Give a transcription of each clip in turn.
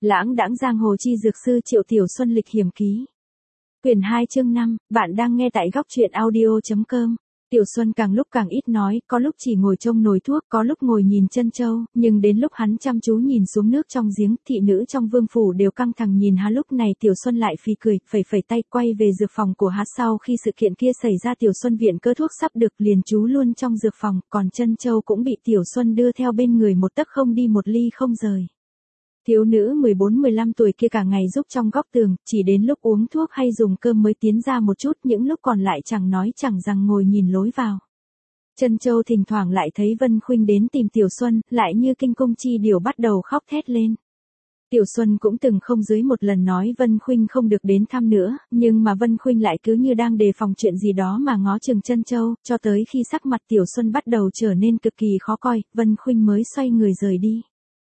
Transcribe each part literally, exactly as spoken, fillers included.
Lãng đãng giang hồ chi dược sư Triệu Tiểu Xuân lịch hiểm ký. Quyển hai chương năm, bạn đang nghe tại góc truyện audio.com. Tiểu Xuân càng lúc càng ít nói, có lúc chỉ ngồi trông nồi thuốc, có lúc ngồi nhìn chân châu, nhưng đến lúc hắn chăm chú nhìn xuống nước trong giếng, thị nữ trong vương phủ đều căng thẳng nhìn hắn. Lúc này Tiểu Xuân lại phì cười, phẩy phẩy tay quay về dược phòng của hắn. Sau khi sự kiện kia xảy ra, Tiểu Xuân viện cơ thuốc sắp được liền trú luôn trong dược phòng, còn chân châu cũng bị Tiểu Xuân đưa theo bên người một tấc không đi một ly không rời. Thiếu nữ mười bốn mười lăm tuổi kia cả ngày giúp trong góc tường, chỉ đến lúc uống thuốc hay dùng cơm mới tiến ra một chút, những lúc còn lại chẳng nói chẳng rằng ngồi nhìn lối vào. Chân châu thỉnh thoảng lại thấy Vân Khuynh đến tìm Tiểu Xuân, lại như kinh cung chi điều bắt đầu khóc thét lên. Tiểu Xuân cũng từng không dưới một lần nói Vân Khuynh không được đến thăm nữa, nhưng mà Vân Khuynh lại cứ như đang đề phòng chuyện gì đó mà ngó chừng chân châu, cho tới khi sắc mặt Tiểu Xuân bắt đầu trở nên cực kỳ khó coi, Vân Khuynh mới xoay người rời đi.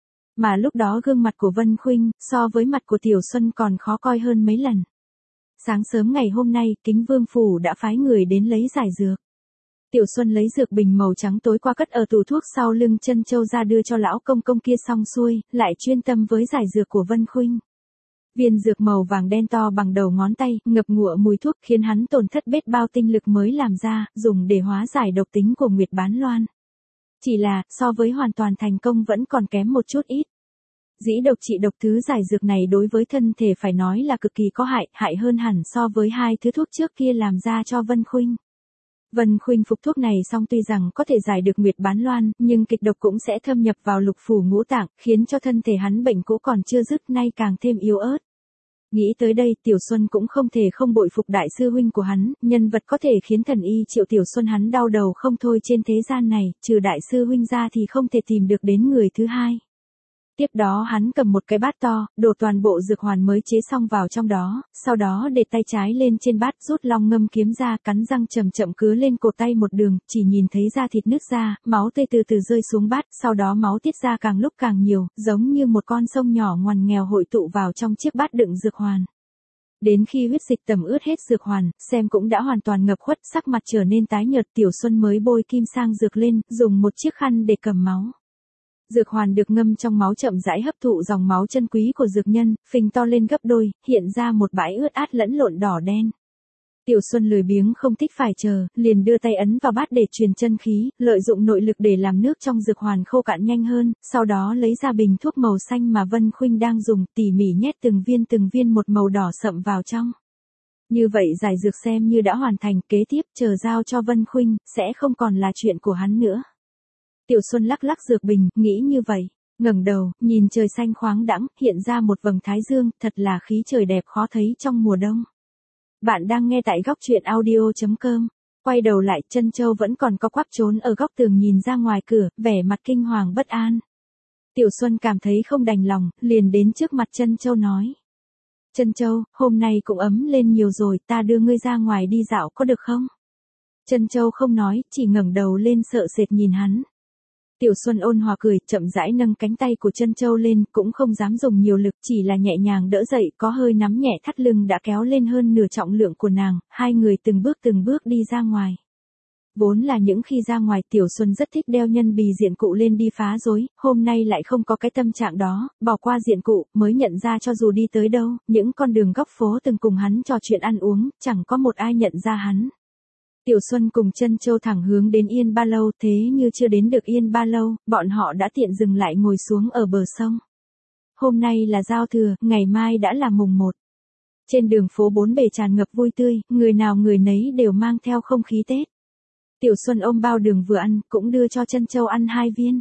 Mà lúc đó gương mặt của Vân Khuynh, so với mặt của Tiểu Xuân còn khó coi hơn mấy lần. Sáng sớm ngày hôm nay, Kính Vương Phủ đã phái người đến lấy giải dược. Tiểu Xuân lấy dược bình màu trắng tối qua cất ở tủ thuốc sau lưng chân châu ra đưa cho lão công công kia xong xuôi, lại chuyên tâm với giải dược của Vân Khuynh. Viên dược màu vàng đen to bằng đầu ngón tay, ngập ngụa mùi thuốc khiến hắn tổn thất biết bao tinh lực mới làm ra, dùng để hóa giải độc tính của Nguyệt Bán Loan. Chỉ là, so với hoàn toàn thành công vẫn còn kém một chút ít. Dĩ độc trị độc thứ giải dược này đối với thân thể phải nói là cực kỳ có hại, hại hơn hẳn so với hai thứ thuốc trước kia làm ra cho Vân Khuynh. Vân Khuynh phục thuốc này xong tuy rằng có thể giải được Nguyệt Bán Loan, nhưng kịch độc cũng sẽ thâm nhập vào lục phủ ngũ tạng, khiến cho thân thể hắn bệnh cũ còn chưa dứt nay càng thêm yếu ớt. Nghĩ tới đây, Tiểu Xuân cũng không thể không bội phục đại sư huynh của hắn, nhân vật có thể khiến thần y Triệu Tiểu Xuân hắn đau đầu không thôi trên thế gian này, trừ đại sư huynh ra thì không thể tìm được đến người thứ hai. Tiếp đó hắn cầm một cái bát to, đổ toàn bộ dược hoàn mới chế xong vào trong đó, sau đó để tay trái lên trên bát rút long ngâm kiếm ra, cắn răng chậm chậm cứa lên cột tay một đường, chỉ nhìn thấy da thịt nứt ra, máu tươi từ từ rơi xuống bát, sau đó máu tiết ra càng lúc càng nhiều, giống như một con sông nhỏ ngoằn nghèo hội tụ vào trong chiếc bát đựng dược hoàn. Đến khi huyết dịch tẩm ướt hết dược hoàn, xem cũng đã hoàn toàn ngập khuất, sắc mặt trở nên tái nhợt, Tiểu Xuân mới bôi kim sang dược lên, dùng một chiếc khăn để cầm máu. Dược hoàn được ngâm trong máu chậm rãi hấp thụ dòng máu chân quý của dược nhân, phình to lên gấp đôi, hiện ra một bãi ướt át lẫn lộn đỏ đen. Tiểu Xuân lười biếng không thích phải chờ, liền đưa tay ấn vào bát để truyền chân khí, lợi dụng nội lực để làm nước trong dược hoàn khô cạn nhanh hơn, sau đó lấy ra bình thuốc màu xanh mà Vân Khuynh đang dùng, tỉ mỉ nhét từng viên từng viên một màu đỏ sậm vào trong. Như vậy giải dược xem như đã hoàn thành, kế tiếp chờ giao cho Vân Khuynh, sẽ không còn là chuyện của hắn nữa. Tiểu Xuân lắc lắc dược bình, nghĩ như vậy, ngẩng đầu, nhìn trời xanh khoáng đãng, hiện ra một vầng thái dương, thật là khí trời đẹp khó thấy trong mùa đông. Bạn đang nghe tại góc truyện audio.com. Quay đầu lại, chân châu vẫn còn co quắp trốn ở góc tường nhìn ra ngoài cửa, vẻ mặt kinh hoàng bất an. Tiểu Xuân cảm thấy không đành lòng, liền đến trước mặt chân châu nói. Chân châu, hôm nay cũng ấm lên nhiều rồi, ta đưa ngươi ra ngoài đi dạo có được không? Chân châu không nói, chỉ ngẩng đầu lên sợ sệt nhìn hắn. Tiểu Xuân ôn hòa cười, chậm rãi nâng cánh tay của chân châu lên, cũng không dám dùng nhiều lực, chỉ là nhẹ nhàng đỡ dậy, có hơi nắm nhẹ thắt lưng đã kéo lên hơn nửa trọng lượng của nàng, hai người từng bước từng bước đi ra ngoài. Vốn là những khi ra ngoài Tiểu Xuân rất thích đeo nhân bì diện cụ lên đi phá rối, hôm nay lại không có cái tâm trạng đó, bỏ qua diện cụ, mới nhận ra cho dù đi tới đâu, những con đường góc phố từng cùng hắn trò chuyện ăn uống, chẳng có một ai nhận ra hắn. Tiểu Xuân cùng chân châu thẳng hướng đến Yên Ba Lâu, thế như chưa đến được Yên Ba Lâu, bọn họ đã tiện dừng lại ngồi xuống ở bờ sông. Hôm nay là giao thừa, ngày mai đã là mùng một. Trên đường phố bốn bề tràn ngập vui tươi, người nào người nấy đều mang theo không khí Tết. Tiểu Xuân ôm bao đường vừa ăn, cũng đưa cho chân châu ăn hai viên.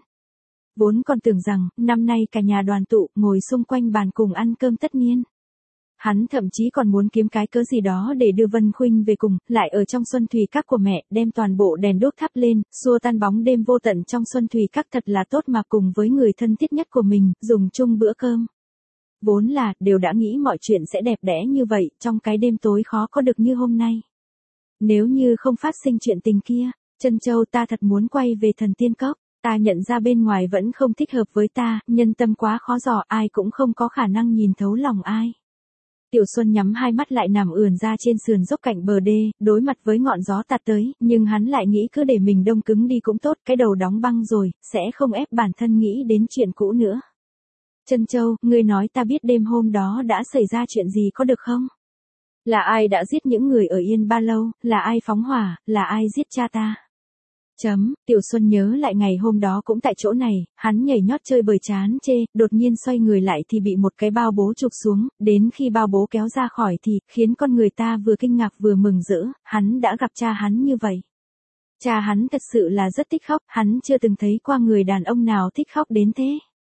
Vốn còn tưởng rằng, năm nay cả nhà đoàn tụ, ngồi xung quanh bàn cùng ăn cơm tất niên. Hắn thậm chí còn muốn kiếm cái cớ gì đó để đưa Vân Khuynh về cùng, lại ở trong Xuân Thủy Các của mẹ, đem toàn bộ đèn đuốc thắp lên, xua tan bóng đêm vô tận trong Xuân Thủy Các thật là tốt mà cùng với người thân thiết nhất của mình, dùng chung bữa cơm. Vốn là, đều đã nghĩ mọi chuyện sẽ đẹp đẽ như vậy, trong cái đêm tối khó có được như hôm nay. Nếu như không phát sinh chuyện tình kia, chân châu ta thật muốn quay về Thần Tiên Cốc, ta nhận ra bên ngoài vẫn không thích hợp với ta, nhân tâm quá khó dò, ai cũng không có khả năng nhìn thấu lòng ai. Tiểu Xuân nhắm hai mắt lại nằm ườn ra trên sườn dốc cạnh bờ đê, đối mặt với ngọn gió tạt tới, nhưng hắn lại nghĩ cứ để mình đông cứng đi cũng tốt, cái đầu đóng băng rồi, sẽ không ép bản thân nghĩ đến chuyện cũ nữa. Trân Châu, ngươi nói ta biết đêm hôm đó đã xảy ra chuyện gì có được không? Là ai đã giết những người ở Yên Ba Lâu, là ai phóng hỏa, là ai giết cha ta? Chấm, Tiểu Xuân nhớ lại ngày hôm đó cũng tại chỗ này, hắn nhảy nhót chơi bời chán chê, đột nhiên xoay người lại thì bị một cái bao bố chụp xuống, đến khi bao bố kéo ra khỏi thì, khiến con người ta vừa kinh ngạc vừa mừng rỡ, hắn đã gặp cha hắn như vậy. Cha hắn thật sự là rất thích khóc, hắn chưa từng thấy qua người đàn ông nào thích khóc đến thế.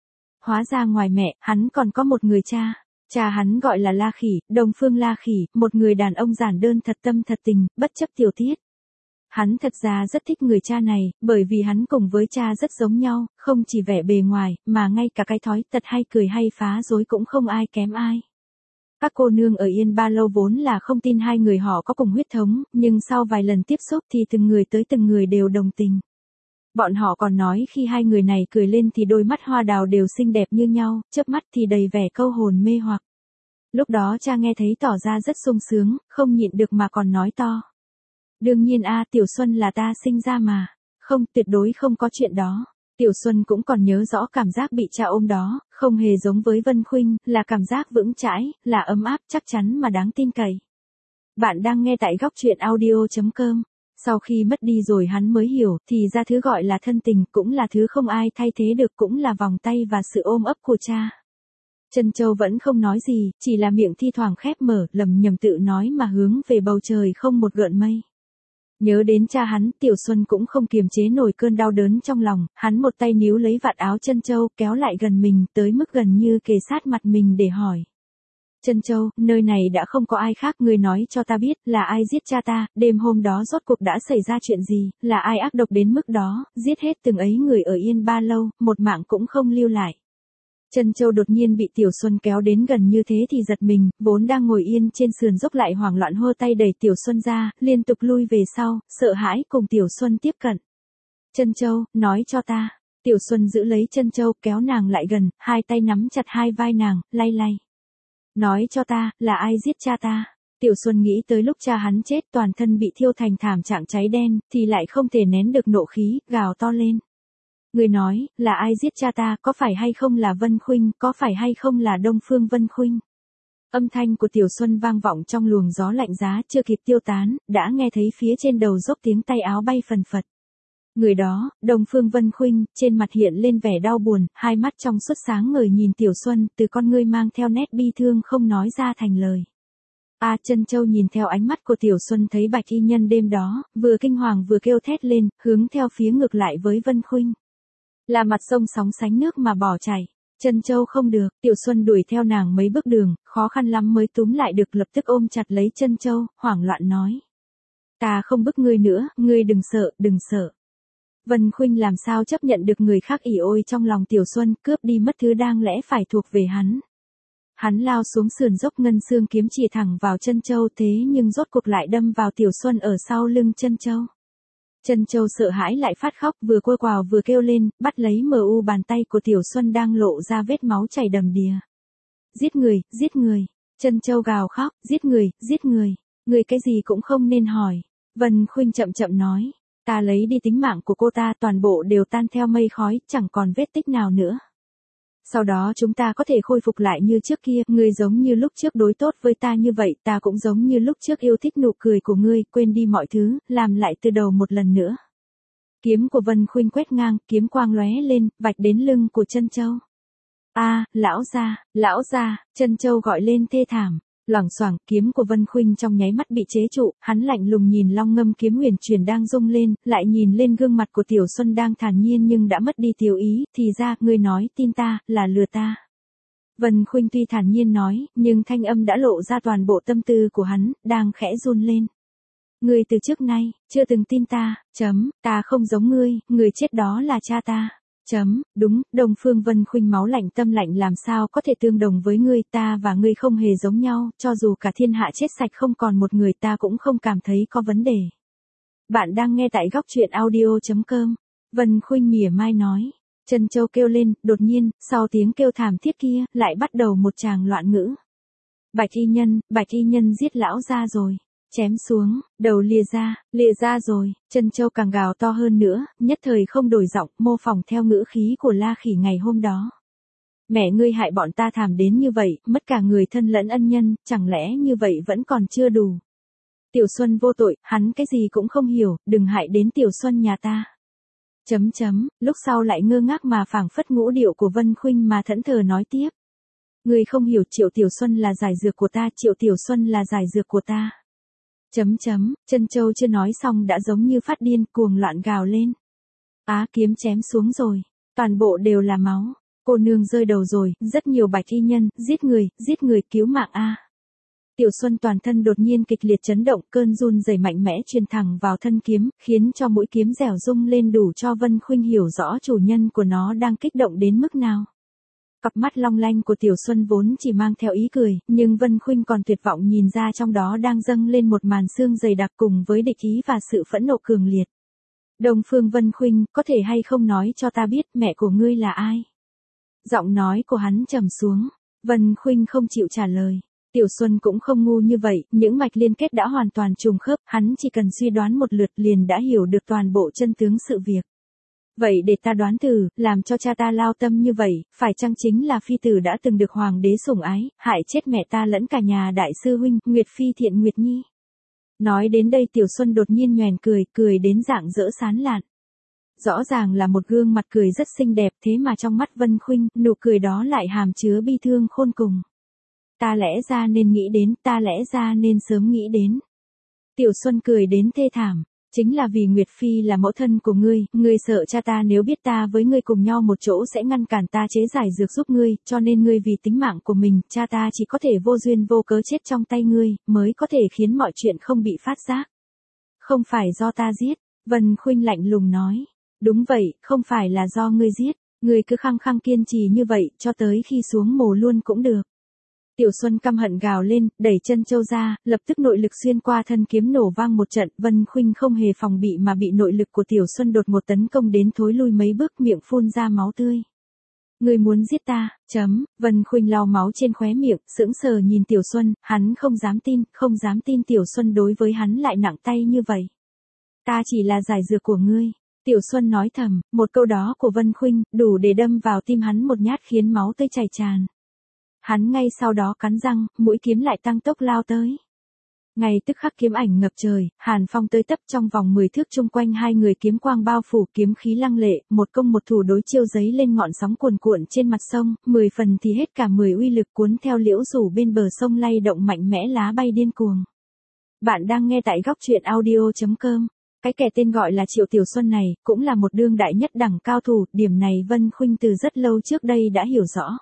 Hóa ra ngoài mẹ, hắn còn có một người cha. Cha hắn gọi là La Khỉ, Đông Phương La Khỉ, một người đàn ông giản đơn thật tâm thật tình, bất chấp tiểu tiết. Hắn thật ra rất thích người cha này, bởi vì hắn cùng với cha rất giống nhau, không chỉ vẻ bề ngoài, mà ngay cả cái thói tật hay cười hay phá dối cũng không ai kém ai. Các cô nương ở Yên Ba Lâu vốn là không tin hai người họ có cùng huyết thống, nhưng sau vài lần tiếp xúc thì từng người tới từng người đều đồng tình. Bọn họ còn nói khi hai người này cười lên thì đôi mắt hoa đào đều xinh đẹp như nhau, chớp mắt thì đầy vẻ câu hồn mê hoặc. Lúc đó cha nghe thấy tỏ ra rất sung sướng, không nhịn được mà còn nói to. Đương nhiên a, Tiểu Xuân là ta sinh ra mà. Không, tuyệt đối không có chuyện đó. Tiểu Xuân cũng còn nhớ rõ cảm giác bị cha ôm đó, không hề giống với Vân Khuynh, là cảm giác vững chãi, là ấm áp chắc chắn mà đáng tin cậy. Bạn đang nghe tại góc truyện audio chấm com. Sau khi mất đi rồi hắn mới hiểu, thì ra thứ gọi là thân tình cũng là thứ không ai thay thế được, cũng là vòng tay và sự ôm ấp của cha. Trân Châu vẫn không nói gì, chỉ là miệng thi thoảng khép mở, lẩm nhẩm tự nói mà hướng về bầu trời không một gợn mây. Nhớ đến cha hắn, Tiểu Xuân cũng không kiềm chế nổi cơn đau đớn trong lòng, hắn một tay níu lấy vạt áo Trân Châu, kéo lại gần mình, tới mức gần như kề sát mặt mình để hỏi. Trân Châu, nơi này đã không có ai khác, ngươi nói cho ta biết, là ai giết cha ta, đêm hôm đó rốt cuộc đã xảy ra chuyện gì, là ai ác độc đến mức đó, giết hết từng ấy người ở Yên Ba Lâu, một mạng cũng không lưu lại. Trân Châu đột nhiên bị Tiểu Xuân kéo đến gần như thế thì giật mình, vốn đang ngồi yên trên sườn dốc lại hoảng loạn hô tay đẩy Tiểu Xuân ra, liên tục lui về sau, sợ hãi cùng Tiểu Xuân tiếp cận. Trân Châu, nói cho ta. Tiểu Xuân giữ lấy Trân Châu, kéo nàng lại gần, hai tay nắm chặt hai vai nàng, lay lay. Nói cho ta, là ai giết cha ta? Tiểu Xuân nghĩ tới lúc cha hắn chết toàn thân bị thiêu thành thảm trạng cháy đen, thì lại không thể nén được nộ khí, gào to lên. Người nói, là ai giết cha ta, có phải hay không là Vân Khuynh, có phải hay không là Đông Phương Vân Khuynh? Âm thanh của Tiểu Xuân vang vọng trong luồng gió lạnh giá chưa kịp tiêu tán, đã nghe thấy phía trên đầu dốc tiếng tay áo bay phần phật. Người đó, Đông Phương Vân Khuynh, trên mặt hiện lên vẻ đau buồn, hai mắt trong suốt sáng ngời nhìn Tiểu Xuân, từ con ngươi mang theo nét bi thương không nói ra thành lời. A Trân Châu nhìn theo ánh mắt của Tiểu Xuân thấy bạch y nhân đêm đó, vừa kinh hoàng vừa kêu thét lên, hướng theo phía ngược lại với Vân Khuynh. Là mặt sông sóng sánh nước mà bỏ chảy. Trân Châu không được, Tiểu Xuân đuổi theo nàng mấy bước đường, khó khăn lắm mới túm lại được, lập tức ôm chặt lấy Trân Châu, hoảng loạn nói. Ta không bức ngươi nữa, ngươi đừng sợ, đừng sợ. Vân Khuynh làm sao chấp nhận được người khác ỉ ôi trong lòng Tiểu Xuân, cướp đi mất thứ đang lẽ phải thuộc về hắn. Hắn lao xuống sườn dốc, ngân xương kiếm chỉ thẳng vào Trân Châu, thế nhưng rốt cuộc lại đâm vào Tiểu Xuân ở sau lưng Trân Châu. Trân Châu sợ hãi lại phát khóc, vừa quơ quào vừa kêu lên, bắt lấy mờ u bàn tay của Tiểu Xuân đang lộ ra vết máu chảy đầm đìa. Giết người, giết người. Trân Châu gào khóc, giết người, giết người. Người cái gì cũng không nên hỏi. Vân Khuynh chậm chậm nói. Ta lấy đi tính mạng của cô ta, toàn bộ đều tan theo mây khói, chẳng còn vết tích nào nữa. Sau đó chúng ta có thể khôi phục lại như trước kia, ngươi giống như lúc trước đối tốt với ta như vậy, ta cũng giống như lúc trước yêu thích nụ cười của ngươi, quên đi mọi thứ, làm lại từ đầu một lần nữa. Kiếm của Vân Khuynh quét ngang, kiếm quang lóe lên, vạch đến lưng của Trân Châu. A, lão gia, lão gia, Trân Châu gọi lên thê thảm. Loảng xoảng, kiếm của Vân Khuynh trong nháy mắt bị chế trụ, hắn lạnh lùng nhìn long ngâm kiếm huyền truyền đang rung lên, lại nhìn lên gương mặt của Tiểu Xuân đang thản nhiên nhưng đã mất đi tiểu ý, thì ra, ngươi nói tin ta, là lừa ta. Vân Khuynh tuy thản nhiên nói, nhưng thanh âm đã lộ ra toàn bộ tâm tư của hắn, đang khẽ run lên. Ngươi từ trước nay, chưa từng tin ta, chấm, ta không giống ngươi, người chết đó là cha ta. Chấm, đúng, Đông Phương Vân Khuynh máu lạnh tâm lạnh làm sao có thể tương đồng với ngươi, ta và ngươi không hề giống nhau, cho dù cả thiên hạ chết sạch không còn một người ta cũng không cảm thấy có vấn đề. Bạn đang nghe tại góc truyện audio chấm com. Vân Khuynh mỉa mai nói. Trân Châu kêu lên, đột nhiên, sau tiếng kêu thảm thiết kia, lại bắt đầu một tràng loạn ngữ. Bạch y nhân, bạch y nhân giết lão gia rồi. Chém xuống, đầu lìa ra, lìa ra rồi, Trân Châu càng gào to hơn nữa, nhất thời không đổi giọng, mô phỏng theo ngữ khí của La Khỉ ngày hôm đó. Mẹ ngươi hại bọn ta thảm đến như vậy, mất cả người thân lẫn ân nhân, chẳng lẽ như vậy vẫn còn chưa đủ. Tiểu Xuân vô tội, hắn cái gì cũng không hiểu, đừng hại đến Tiểu Xuân nhà ta. Chấm chấm, lúc sau lại ngơ ngác mà phảng phất ngũ điệu của Vân Khuynh mà thẫn thờ nói tiếp. Ngươi không hiểu, Triệu Tiểu Xuân là giải dược của ta, Triệu Tiểu Xuân là giải dược của ta. Chấm chấm, Chân Châu chưa nói xong đã giống như phát điên, cuồng loạn gào lên. Á, kiếm chém xuống rồi, toàn bộ đều là máu, cô nương rơi đầu rồi, rất nhiều bạch y nhân, giết người, giết người, cứu mạng a. Tiểu Xuân toàn thân đột nhiên kịch liệt chấn động, cơn run rẩy mạnh mẽ truyền thẳng vào thân kiếm, khiến cho mũi kiếm dẻo rung lên đủ cho Vân Khuynh hiểu rõ chủ nhân của nó đang kích động đến mức nào. Cặp mắt long lanh của Tiểu Xuân vốn chỉ mang theo ý cười, nhưng Vân Khuynh còn tuyệt vọng nhìn ra trong đó đang dâng lên một màn xương dày đặc cùng với địch ý và sự phẫn nộ cường liệt. Đông Phương Vân Khuynh, có thể hay không nói cho ta biết mẹ của ngươi là ai? Giọng nói của hắn trầm xuống. Vân Khuynh không chịu trả lời. Tiểu Xuân cũng không ngu như vậy, những mạch liên kết đã hoàn toàn trùng khớp, hắn chỉ cần suy đoán một lượt liền đã hiểu được toàn bộ chân tướng sự việc. Vậy để ta đoán thử, làm cho cha ta lao tâm như vậy, phải chăng chính là phi tử đã từng được hoàng đế sủng ái, hại chết mẹ ta lẫn cả nhà đại sư huynh, Nguyệt Phi Thiện Nguyệt Nhi. Nói đến đây Tiểu Xuân đột nhiên nhoẻn cười, cười đến rạng rỡ sán lạn. Rõ ràng là một gương mặt cười rất xinh đẹp, thế mà trong mắt Vân Khuynh, nụ cười đó lại hàm chứa bi thương khôn cùng. Ta lẽ ra nên nghĩ đến, ta lẽ ra nên sớm nghĩ đến. Tiểu Xuân cười đến thê thảm. Chính là vì Nguyệt Phi là mẫu thân của ngươi, ngươi sợ cha ta nếu biết ta với ngươi cùng nhau một chỗ sẽ ngăn cản ta chế giải dược giúp ngươi, cho nên ngươi vì tính mạng của mình, cha ta chỉ có thể vô duyên vô cớ chết trong tay ngươi, mới có thể khiến mọi chuyện không bị phát giác. Không phải do ta giết, Vân Khuynh lạnh lùng nói. Đúng vậy, không phải là do ngươi giết, ngươi cứ khăng khăng kiên trì như vậy, cho tới khi xuống mồ luôn cũng được. Tiểu Xuân căm hận gào lên, đẩy Chân Châu ra, lập tức nội lực xuyên qua thân kiếm nổ vang một trận, Vân Khuynh không hề phòng bị mà bị nội lực của Tiểu Xuân đột ngột tấn công đến thối lui mấy bước, miệng phun ra máu tươi. Ngươi muốn giết ta, chấm, Vân Khuynh lau máu trên khóe miệng, sững sờ nhìn Tiểu Xuân, hắn không dám tin, không dám tin Tiểu Xuân đối với hắn lại nặng tay như vậy. Ta chỉ là giải dược của ngươi. Tiểu Xuân nói thầm, một câu đó của Vân Khuynh, đủ để đâm vào tim hắn một nhát khiến máu tươi chảy tràn. Hắn ngay sau đó cắn răng, mũi kiếm lại tăng tốc lao tới. Ngay tức khắc kiếm ảnh ngập trời, hàn phong tới tấp trong vòng mười thước chung quanh hai người kiếm quang bao phủ kiếm khí lăng lệ, một công một thủ đối chiêu giấy lên ngọn sóng cuồn cuộn trên mặt sông, mười phần thì hết cả mười uy lực cuốn theo liễu rủ bên bờ sông lay động mạnh mẽ lá bay điên cuồng. Bạn đang nghe tại góc truyện audio chấm com. Cái kẻ tên gọi là Triệu Tiểu Xuân này, cũng là một đương đại nhất đẳng cao thủ, điểm này Vân Khuynh từ rất lâu trước đây đã hiểu rõ.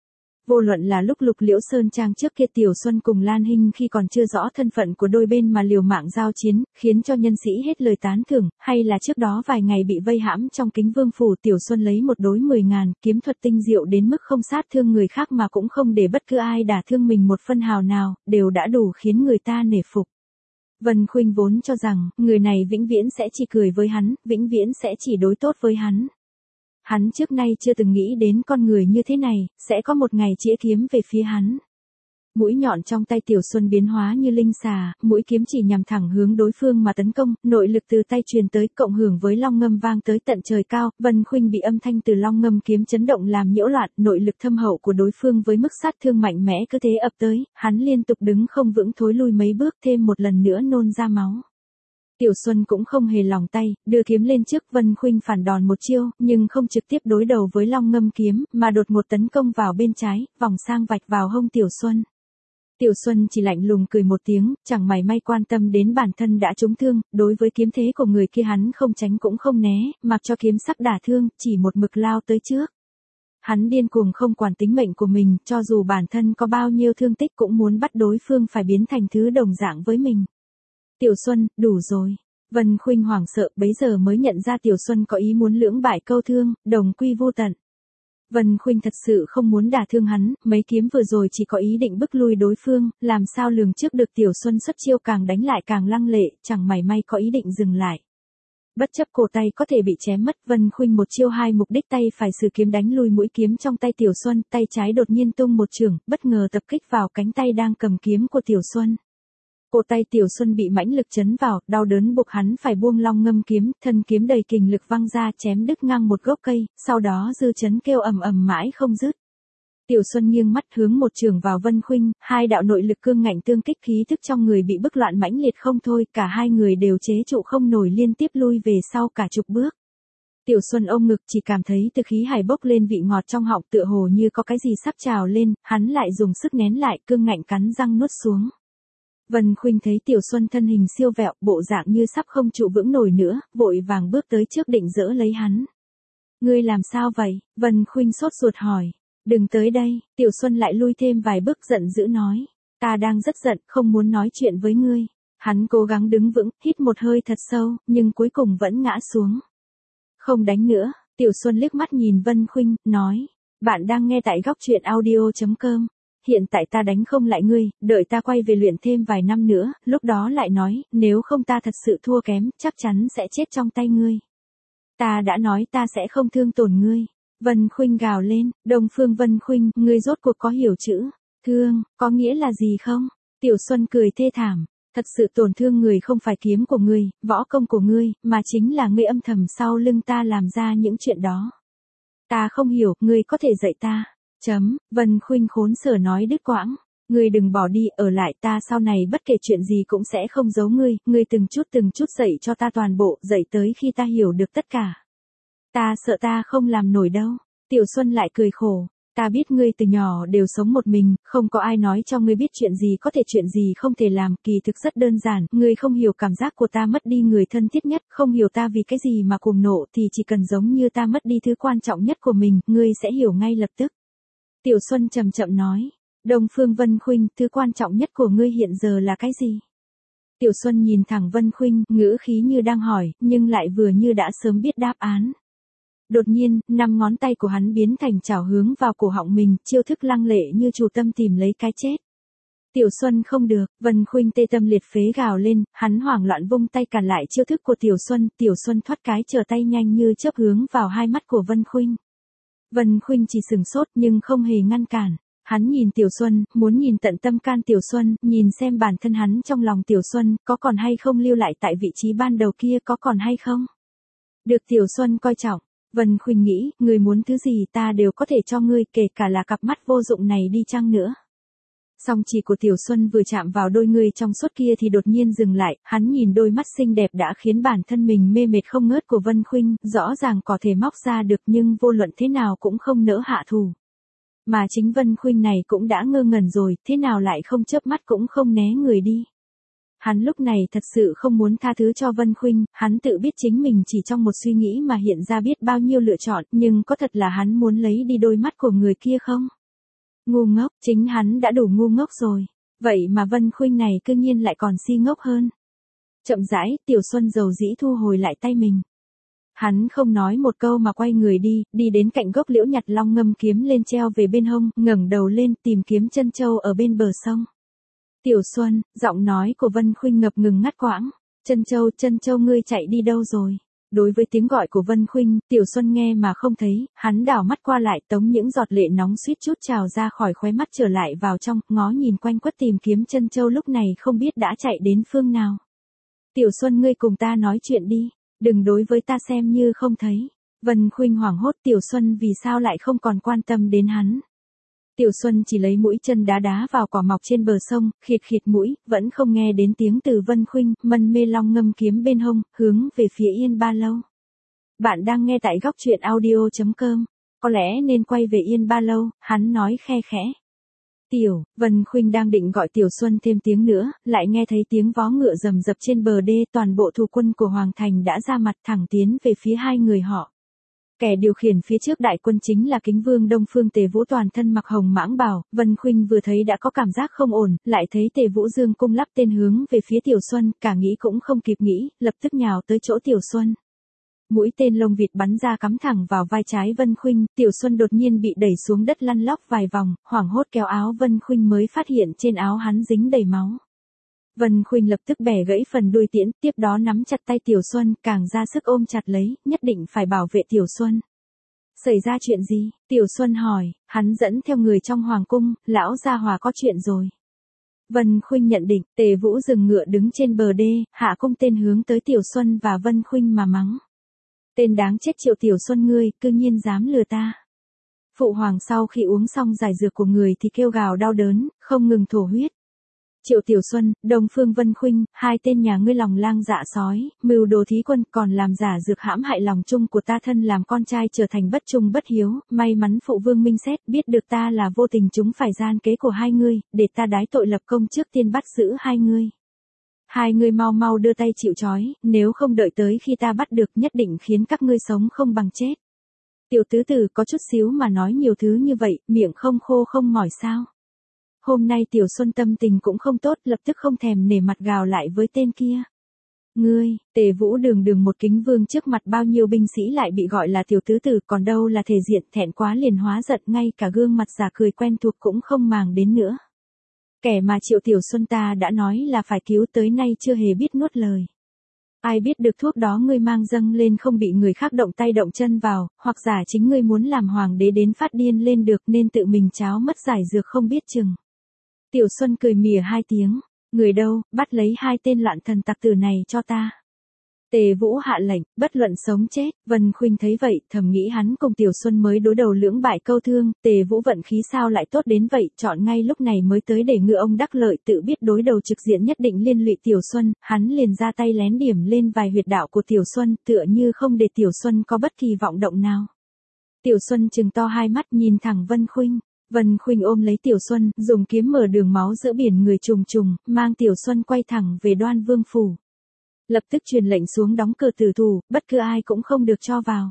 Vô luận là lúc Lục Liễu Sơn Trang trước kia Tiểu Xuân cùng Lan Hinh khi còn chưa rõ thân phận của đôi bên mà liều mạng giao chiến, khiến cho nhân sĩ hết lời tán thưởng, hay là trước đó vài ngày bị vây hãm trong Kính Vương phủ Tiểu Xuân lấy một đối mười ngàn, kiếm thuật tinh diệu đến mức không sát thương người khác mà cũng không để bất cứ ai đả thương mình một phân hào nào, đều đã đủ khiến người ta nể phục. Vân Khuynh vốn cho rằng, người này vĩnh viễn sẽ chỉ cười với hắn, vĩnh viễn sẽ chỉ đối tốt với hắn. Hắn trước nay chưa từng nghĩ đến con người như thế này, sẽ có một ngày chĩa kiếm về phía hắn. Mũi nhọn trong tay Tiểu Xuân biến hóa như linh xà, mũi kiếm chỉ nhằm thẳng hướng đối phương mà tấn công, nội lực từ tay truyền tới, cộng hưởng với long ngâm vang tới tận trời cao, Vân Khuynh bị âm thanh từ long ngâm kiếm chấn động làm nhiễu loạn, nội lực thâm hậu của đối phương với mức sát thương mạnh mẽ cứ thế ập tới, hắn liên tục đứng không vững thối lui mấy bước, thêm một lần nữa nôn ra máu. Tiểu Xuân cũng không hề lòng tay, đưa kiếm lên trước, Vân Khuynh phản đòn một chiêu, nhưng không trực tiếp đối đầu với long ngâm kiếm, mà đột ngột tấn công vào bên trái, vòng sang vạch vào hông Tiểu Xuân. Tiểu Xuân chỉ lạnh lùng cười một tiếng, chẳng mảy may quan tâm đến bản thân đã trúng thương, đối với kiếm thế của người kia hắn không tránh cũng không né, mặc cho kiếm sắc đả thương, chỉ một mực lao tới trước. Hắn điên cuồng không quản tính mệnh của mình, cho dù bản thân có bao nhiêu thương tích cũng muốn bắt đối phương phải biến thành thứ đồng dạng với mình. Tiểu Xuân, đủ rồi. Vân Khuynh hoảng sợ, bấy giờ mới nhận ra Tiểu Xuân có ý muốn lưỡng bại câu thương, đồng quy vô tận. Vân Khuynh thật sự không muốn đả thương hắn, mấy kiếm vừa rồi chỉ có ý định bức lui đối phương, làm sao lường trước được Tiểu Xuân xuất chiêu càng đánh lại càng lăng lệ, chẳng mảy may có ý định dừng lại. Bất chấp cổ tay có thể bị chém mất, Vân Khuynh một chiêu hai mục đích tay phải sử kiếm đánh lui mũi kiếm trong tay Tiểu Xuân, tay trái đột nhiên tung một chưởng, bất ngờ tập kích vào cánh tay đang cầm kiếm của Tiểu Xuân. Cổ tay Tiểu Xuân bị mãnh lực chấn vào, đau đớn buộc hắn phải buông long ngâm kiếm, thân kiếm đầy kình lực văng ra chém đứt ngang một gốc cây, sau đó dư chấn kêu ầm ầm mãi không dứt. Tiểu Xuân nghiêng mắt hướng một trường vào Vân Khuynh, hai đạo nội lực cương ngạnh tương kích, khí thức trong người bị bức loạn mãnh liệt không thôi, cả hai người đều chế trụ không nổi, liên tiếp lui về sau cả chục bước. Tiểu Xuân ôm ngực, chỉ cảm thấy từ khí hải bốc lên vị ngọt trong họng, tựa hồ như có cái gì sắp trào lên, hắn lại dùng sức nén lại, cương ngạnh cắn răng nuốt xuống. Vân Khuynh thấy Tiểu Xuân thân hình siêu vẹo, bộ dạng như sắp không trụ vững nổi nữa, vội vàng bước tới trước định dỡ lấy hắn. Ngươi làm sao vậy? Vân Khuynh sốt ruột hỏi. Đừng tới đây. Tiểu Xuân lại lui thêm vài bước, giận dữ nói. Ta đang rất giận, không muốn nói chuyện với ngươi. Hắn cố gắng đứng vững, hít một hơi thật sâu, nhưng cuối cùng vẫn ngã xuống. Không đánh nữa. Tiểu Xuân liếc mắt nhìn Vân Khuynh, nói. Bạn đang nghe tại góc truyện audio chấm com. Hiện tại ta đánh không lại ngươi, đợi ta quay về luyện thêm vài năm nữa, lúc đó lại nói, nếu không ta thật sự thua kém, chắc chắn sẽ chết trong tay ngươi. Ta đã nói ta sẽ không thương tổn ngươi. Vân Khuynh gào lên, Đông Phương Vân Khuynh, ngươi rốt cuộc có hiểu chữ thương, có nghĩa là gì không? Tiểu Xuân cười thê thảm, thật sự tổn thương người không phải kiếm của ngươi, võ công của ngươi, mà chính là ngươi âm thầm sau lưng ta làm ra những chuyện đó. Ta không hiểu, ngươi có thể dạy ta. Chấm, Vân Khuynh khốn sở nói đứt quãng. Ngươi đừng bỏ đi, ở lại, ta sau này bất kể chuyện gì cũng sẽ không giấu ngươi, ngươi từng chút từng chút dạy cho ta toàn bộ, dạy tới khi ta hiểu được tất cả. Ta sợ ta không làm nổi đâu. Tiểu Xuân lại cười khổ. Ta biết ngươi từ nhỏ đều sống một mình, không có ai nói cho ngươi biết chuyện gì có thể chuyện gì không thể làm, kỳ thực rất đơn giản, ngươi không hiểu cảm giác của ta mất đi người thân thiết nhất, không hiểu ta vì cái gì mà cuồng nộ, thì chỉ cần giống như ta mất đi thứ quan trọng nhất của mình, ngươi sẽ hiểu ngay lập tức. Tiểu Xuân chậm chậm nói. Đông Phương Vân Khuynh, thứ quan trọng nhất của ngươi hiện giờ là cái gì? Tiểu Xuân nhìn thẳng Vân Khuynh, ngữ khí như đang hỏi, nhưng lại vừa như đã sớm biết đáp án. Đột nhiên, năm ngón tay của hắn biến thành chảo hướng vào cổ họng mình, chiêu thức lăng lệ như chủ tâm tìm lấy cái chết. Tiểu Xuân không được, Vân Khuynh tê tâm liệt phế gào lên, hắn hoảng loạn vung tay cản lại chiêu thức của Tiểu Xuân, Tiểu Xuân thoát cái trở tay nhanh như chớp hướng vào hai mắt của Vân Khuynh. Vân Khuynh chỉ sừng sốt nhưng không hề ngăn cản. Hắn nhìn Tiểu Xuân, muốn nhìn tận tâm can Tiểu Xuân, nhìn xem bản thân hắn trong lòng Tiểu Xuân, có còn hay không lưu lại tại vị trí ban đầu kia, có còn hay không? Được Tiểu Xuân coi trọng. Vân Khuynh nghĩ, người muốn thứ gì ta đều có thể cho ngươi, kể cả là cặp mắt vô dụng này đi chăng nữa. Song chỉ của Tiểu Xuân vừa chạm vào đôi người trong suốt kia thì đột nhiên dừng lại, hắn nhìn đôi mắt xinh đẹp đã khiến bản thân mình mê mệt không ngớt của Vân Khuynh, rõ ràng có thể móc ra được nhưng vô luận thế nào cũng không nỡ hạ thủ. Mà chính Vân Khuynh này cũng đã ngơ ngẩn rồi, thế nào lại không chớp mắt cũng không né người đi. Hắn lúc này thật sự không muốn tha thứ cho Vân Khuynh, hắn tự biết chính mình chỉ trong một suy nghĩ mà hiện ra biết bao nhiêu lựa chọn, nhưng có thật là hắn muốn lấy đi đôi mắt của người kia không? Ngu ngốc, chính hắn đã đủ ngu ngốc rồi. Vậy mà Vân Khuynh này cư nhiên lại còn si ngốc hơn. Chậm rãi, Tiểu Xuân dầu dĩ thu hồi lại tay mình. Hắn không nói một câu mà quay người đi, đi đến cạnh gốc liễu nhặt long ngâm kiếm lên treo về bên hông, ngẩng đầu lên tìm kiếm chân châu ở bên bờ sông. Tiểu Xuân, giọng nói của Vân Khuynh ngập ngừng ngắt quãng. Chân châu, chân châu ngươi chạy đi đâu rồi? Đối với tiếng gọi của Vân Khuynh, Tiểu Xuân nghe mà không thấy, hắn đảo mắt qua lại tống những giọt lệ nóng suýt chút trào ra khỏi khóe mắt trở lại vào trong, ngó nhìn quanh quất tìm kiếm chân châu lúc này không biết đã chạy đến phương nào. Tiểu Xuân ngươi cùng ta nói chuyện đi, đừng đối với ta xem như không thấy. Vân Khuynh hoảng hốt Tiểu Xuân vì sao lại không còn quan tâm đến hắn. Tiểu Xuân chỉ lấy mũi chân đá đá vào cỏ mọc trên bờ sông, khịt khịt mũi, vẫn không nghe đến tiếng từ Vân Khuynh, mân mê long ngâm kiếm bên hông, hướng về phía Yên Ba Lâu. Bạn đang nghe tại góc truyện audio chấm com, có lẽ nên quay về Yên Ba Lâu, hắn nói khe khẽ. Tiểu, Vân Khuynh đang định gọi Tiểu Xuân thêm tiếng nữa, lại nghe thấy tiếng vó ngựa rầm rập trên bờ đê, toàn bộ thủ quân của Hoàng Thành đã ra mặt thẳng tiến về phía hai người họ. Kẻ điều khiển phía trước đại quân chính là Kính Vương Đông Phương Tề Vũ, toàn thân mặc hồng mãng bào, Vân Khuynh vừa thấy đã có cảm giác không ổn, lại thấy Tề Vũ dương cung lắp tên hướng về phía Tiểu Xuân, cả nghĩ cũng không kịp nghĩ, lập tức nhào tới chỗ Tiểu Xuân. Mũi tên lông vịt bắn ra cắm thẳng vào vai trái Vân Khuynh, Tiểu Xuân đột nhiên bị đẩy xuống đất lăn lóc vài vòng, hoảng hốt kéo áo Vân Khuynh mới phát hiện trên áo hắn dính đầy máu. Vân Khuynh lập tức bẻ gãy phần đuôi tiễn, tiếp đó nắm chặt tay Tiểu Xuân, càng ra sức ôm chặt lấy, nhất định phải bảo vệ Tiểu Xuân. Xảy ra chuyện gì? Tiểu Xuân hỏi, hắn dẫn theo người trong hoàng cung, lão gia hòa có chuyện rồi. Vân Khuynh nhận định, Tề Vũ dừng ngựa đứng trên bờ đê, hạ cung tên hướng tới Tiểu Xuân và Vân Khuynh mà mắng. Tên đáng chết Triệu Tiểu Xuân ngươi, cư nhiên dám lừa ta. Phụ hoàng sau khi uống xong giải dược của người thì kêu gào đau đớn, không ngừng thổ huyết. Triệu Tiểu Xuân, Đông Phương Vân Khuynh, hai tên nhà ngươi lòng lang dạ sói, mưu đồ thí quân, còn làm giả dược hãm hại lòng chung của ta, thân làm con trai trở thành bất trung bất hiếu, may mắn phụ vương minh xét biết được ta là vô tình chúng phải gian kế của hai ngươi, để ta đái tội lập công trước tiên bắt giữ hai ngươi. Hai ngươi mau mau đưa tay chịu trói, nếu không đợi tới khi ta bắt được nhất định khiến các ngươi sống không bằng chết. Tiểu tứ tử có chút xíu mà nói nhiều thứ như vậy, miệng không khô không mỏi sao. Hôm nay Tiểu Xuân tâm tình cũng không tốt, lập tức không thèm nể mặt gào lại với tên kia. Ngươi, Tề Vũ đường đường một kính vương trước mặt bao nhiêu binh sĩ lại bị gọi là tiểu tứ tử, còn đâu là thể diện, thẹn quá liền hóa giận, ngay cả gương mặt giả cười quen thuộc cũng không màng đến nữa. Kẻ mà Triệu Tiểu Xuân ta đã nói là phải cứu tới nay chưa hề biết nuốt lời. Ai biết được thuốc đó ngươi mang dâng lên không bị người khác động tay động chân vào, hoặc giả chính ngươi muốn làm hoàng đế đến phát điên lên được nên tự mình cháo mất giải dược không biết chừng. Tiểu Xuân cười mỉa hai tiếng, người đâu, bắt lấy hai tên loạn thần tặc tử này cho ta. Tề Vũ hạ lệnh, bất luận sống chết. Vân Khuynh thấy vậy, thầm nghĩ hắn cùng Tiểu Xuân mới đối đầu lưỡng bại câu thương, Tề Vũ vận khí sao lại tốt đến vậy, chọn ngay lúc này mới tới để ngựa ông đắc lợi, tự biết đối đầu trực diện nhất định liên lụy Tiểu Xuân, hắn liền ra tay lén điểm lên vài huyệt đạo của Tiểu Xuân, tựa như không để Tiểu Xuân có bất kỳ vọng động nào. Tiểu Xuân trừng to hai mắt nhìn thẳng Vân Khuynh. Vân Khuynh ôm lấy Tiểu Xuân, dùng kiếm mở đường máu giữa biển người trùng trùng, mang Tiểu Xuân quay thẳng về Đoan Vương phủ. Lập tức truyền lệnh xuống đóng cửa tử thủ, bất cứ ai cũng không được cho vào.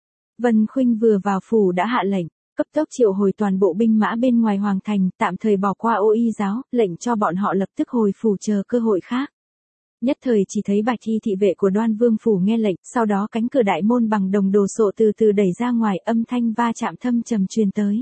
Vân Khuynh vừa vào phủ đã hạ lệnh, cấp tốc triệu hồi toàn bộ binh mã bên ngoài hoàng thành, tạm thời bỏ qua Ô Y giáo, lệnh cho bọn họ lập tức hồi phủ chờ cơ hội khác. Nhất thời chỉ thấy bạch y thị vệ của Đoan Vương phủ nghe lệnh, sau đó cánh cửa đại môn bằng đồng đồ sộ từ từ đẩy ra ngoài, âm thanh va chạm thâm trầm truyền tới.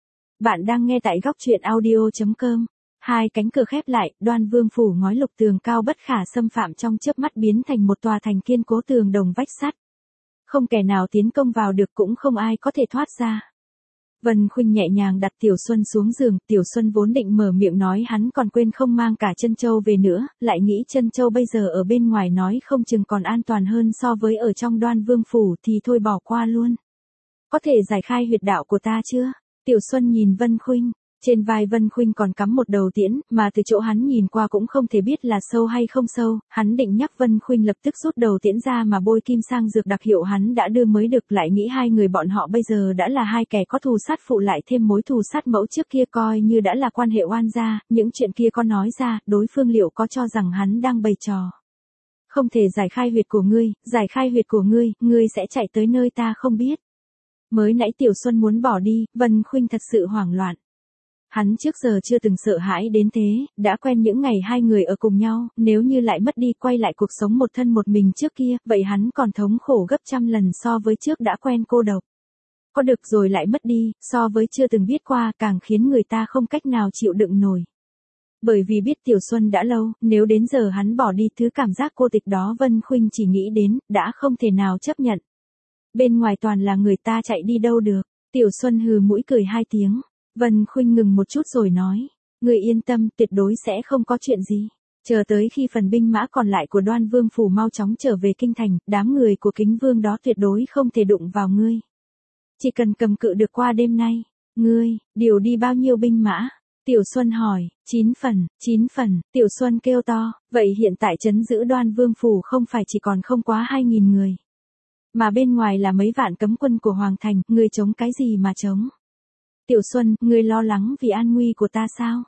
Bạn đang nghe tại góc truyện audio chấm com. Hai cánh cửa khép lại, Đoan Vương phủ ngói lục tường cao bất khả xâm phạm trong chớp mắt biến thành một tòa thành kiên cố tường đồng vách sắt. Không kẻ nào tiến công vào được, cũng không ai có thể thoát ra. Vân Khuynh nhẹ nhàng đặt Tiểu Xuân xuống giường, Tiểu Xuân vốn định mở miệng nói hắn còn quên không mang cả Trân Châu về nữa, lại nghĩ Trân Châu bây giờ ở bên ngoài nói không chừng còn an toàn hơn so với ở trong Đoan Vương phủ, thì thôi bỏ qua luôn. Có thể giải khai huyệt đạo của ta chưa? Tiểu Xuân nhìn Vân Khuynh, trên vai Vân Khuynh còn cắm một đầu tiễn, mà từ chỗ hắn nhìn qua cũng không thể biết là sâu hay không sâu, hắn định nhắc Vân Khuynh lập tức rút đầu tiễn ra mà bôi kim sang dược đặc hiệu hắn đã đưa mới được, lại nghĩ hai người bọn họ bây giờ đã là hai kẻ có thù sát phụ lại thêm mối thù sát mẫu trước kia coi như đã là quan hệ oan gia, những chuyện kia có nói ra, đối phương liệu có cho rằng hắn đang bày trò. Không thể giải khai huyệt của ngươi, giải khai huyệt của ngươi, ngươi sẽ chạy tới nơi ta không biết. Mới nãy Tiểu Xuân muốn bỏ đi, Vân Khuynh thật sự hoảng loạn. Hắn trước giờ chưa từng sợ hãi đến thế, đã quen những ngày hai người ở cùng nhau, nếu như lại mất đi quay lại cuộc sống một thân một mình trước kia, vậy hắn còn thống khổ gấp trăm lần so với trước đã quen cô độc. Có được rồi lại mất đi, so với chưa từng biết qua càng khiến người ta không cách nào chịu đựng nổi. Bởi vì biết Tiểu Xuân đã lâu, nếu đến giờ hắn bỏ đi thứ cảm giác cô tịch đó Vân Khuynh chỉ nghĩ đến, đã không thể nào chấp nhận. Bên ngoài toàn là người ta chạy đi đâu được. Tiểu Xuân hừ mũi cười hai tiếng. Vân Khuynh ngừng một chút rồi nói. Người yên tâm, tuyệt đối sẽ không có chuyện gì. Chờ tới khi phần binh mã còn lại của Đoan Vương phủ mau chóng trở về kinh thành, đám người của Kính Vương đó tuyệt đối không thể đụng vào ngươi. Chỉ cần cầm cự được qua đêm nay. Ngươi, điều đi bao nhiêu binh mã? Tiểu Xuân hỏi. Chín phần, chín phần. Tiểu Xuân kêu to. Vậy hiện tại trấn giữ Đoan Vương phủ không phải chỉ còn không quá hai nghìn người. Mà bên ngoài là mấy vạn cấm quân của Hoàng Thành, ngươi chống cái gì mà chống? Tiểu Xuân, ngươi lo lắng vì an nguy của ta sao?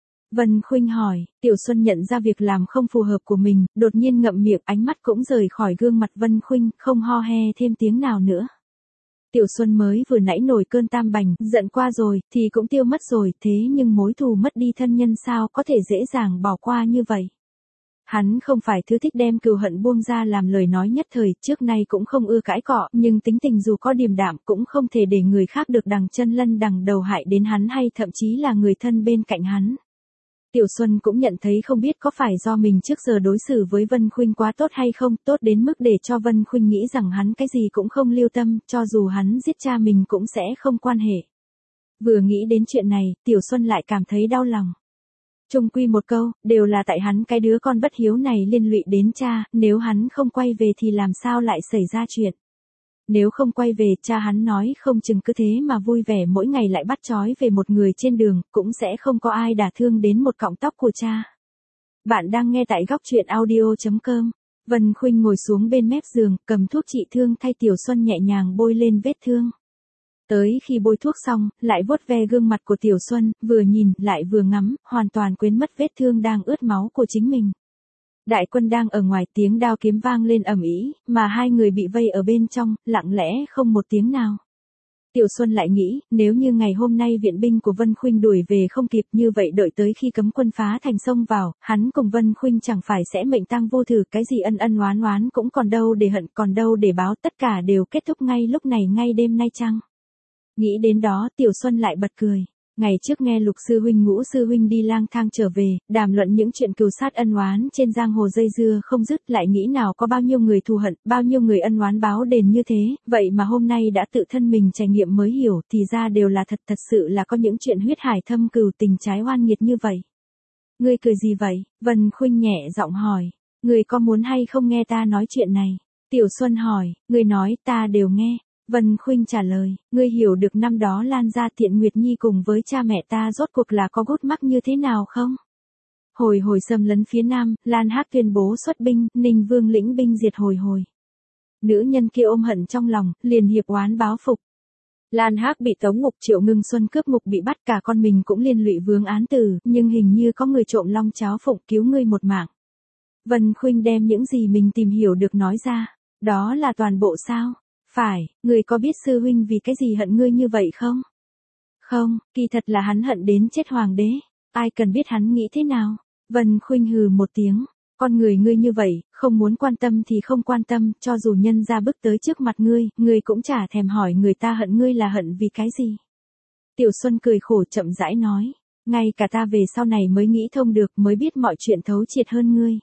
Vân Khuynh hỏi, Tiểu Xuân nhận ra việc làm không phù hợp của mình, đột nhiên ngậm miệng, ánh mắt cũng rời khỏi gương mặt Vân Khuynh, không ho he thêm tiếng nào nữa. Tiểu Xuân mới vừa nãy nổi cơn tam bành, giận qua rồi, thì cũng tiêu mất rồi, thế nhưng mối thù mất đi thân nhân sao có thể dễ dàng bỏ qua như vậy? Hắn không phải thứ thích đem cừu hận buông ra làm lời nói nhất thời, trước nay cũng không ưa cãi cọ, nhưng tính tình dù có điềm đạm cũng không thể để người khác được đằng chân lân đằng đầu hại đến hắn hay thậm chí là người thân bên cạnh hắn. Tiểu Xuân cũng nhận thấy không biết có phải do mình trước giờ đối xử với Vân Khuynh quá tốt hay không, tốt đến mức để cho Vân Khuynh nghĩ rằng hắn cái gì cũng không lưu tâm, cho dù hắn giết cha mình cũng sẽ không quan hệ. Vừa nghĩ đến chuyện này, Tiểu Xuân lại cảm thấy đau lòng. Chung quy một câu, đều là tại hắn cái đứa con bất hiếu này liên lụy đến cha, nếu hắn không quay về thì làm sao lại xảy ra chuyện. Nếu không quay về, cha hắn nói không chừng cứ thế mà vui vẻ mỗi ngày lại bắt trói về một người trên đường, cũng sẽ không có ai đả thương đến một cọng tóc của cha. Bạn đang nghe tại góc truyện audio chấm com. Vân Khuynh ngồi xuống bên mép giường, cầm thuốc trị thương thay Tiểu Xuân nhẹ nhàng bôi lên vết thương. Tới khi bôi thuốc xong, lại vuốt ve gương mặt của Tiểu Xuân, vừa nhìn, lại vừa ngắm, hoàn toàn quên mất vết thương đang ướt máu của chính mình. Đại quân đang ở ngoài, tiếng đao kiếm vang lên ầm ĩ, mà hai người bị vây ở bên trong, lặng lẽ không một tiếng nào. Tiểu Xuân lại nghĩ, nếu như ngày hôm nay viện binh của Vân Khuynh đuổi về không kịp, như vậy đợi tới khi cấm quân phá thành sông vào, hắn cùng Vân Khuynh chẳng phải sẽ mệnh tang vô thử, cái gì ân ân oán oán cũng còn đâu để hận, còn đâu để báo, tất cả đều kết thúc ngay lúc này, ngay đêm nay chăng? Nghĩ đến đó, Tiểu Xuân lại bật cười. Ngày trước nghe Lục sư huynh, Ngũ sư huynh đi lang thang trở về, đàm luận những chuyện cừu sát ân oán trên giang hồ dây dưa không dứt, lại nghĩ nào có bao nhiêu người thù hận, bao nhiêu người ân oán báo đền như thế, vậy mà hôm nay đã tự thân mình trải nghiệm mới hiểu, thì ra đều là thật, thật sự là có những chuyện huyết hải thâm cừu, tình trái oan nghiệt như vậy. Ngươi cười gì vậy? Vân Khuynh nhẹ giọng hỏi. Ngươi có muốn hay không nghe ta nói chuyện này? Tiểu Xuân hỏi. Ngươi nói, ta đều nghe. Vân Khuynh trả lời, ngươi hiểu được năm đó Lan gia Tiện Nguyệt Nhi cùng với cha mẹ ta rốt cuộc là có gút mắc như thế nào không? Hồi hồi xâm lấn phía Nam, Lan Hác tuyên bố xuất binh, Ninh Vương lĩnh binh diệt hồi hồi. Nữ nhân kia ôm hận trong lòng, liền hiệp oán báo phục. Lan Hác bị tống ngục, Triệu Ngưng Xuân cướp ngục bị bắt, cả con mình cũng liên lụy vướng án tử, nhưng hình như có người trộm long cháo phụng cứu ngươi một mạng. Vân Khuynh đem những gì mình tìm hiểu được nói ra, đó là toàn bộ sao? Phải, ngươi có biết sư huynh vì cái gì hận ngươi như vậy không? Không, kỳ thật là hắn hận đến chết hoàng đế, ai cần biết hắn nghĩ thế nào? Vân Khuynh hừ một tiếng, con người ngươi như vậy, không muốn quan tâm thì không quan tâm, cho dù nhân ra bước tới trước mặt ngươi, ngươi cũng chả thèm hỏi người ta hận ngươi là hận vì cái gì. Tiểu Xuân cười khổ chậm rãi nói, ngay cả ta về sau này mới nghĩ thông được, mới biết mọi chuyện thấu triệt hơn ngươi.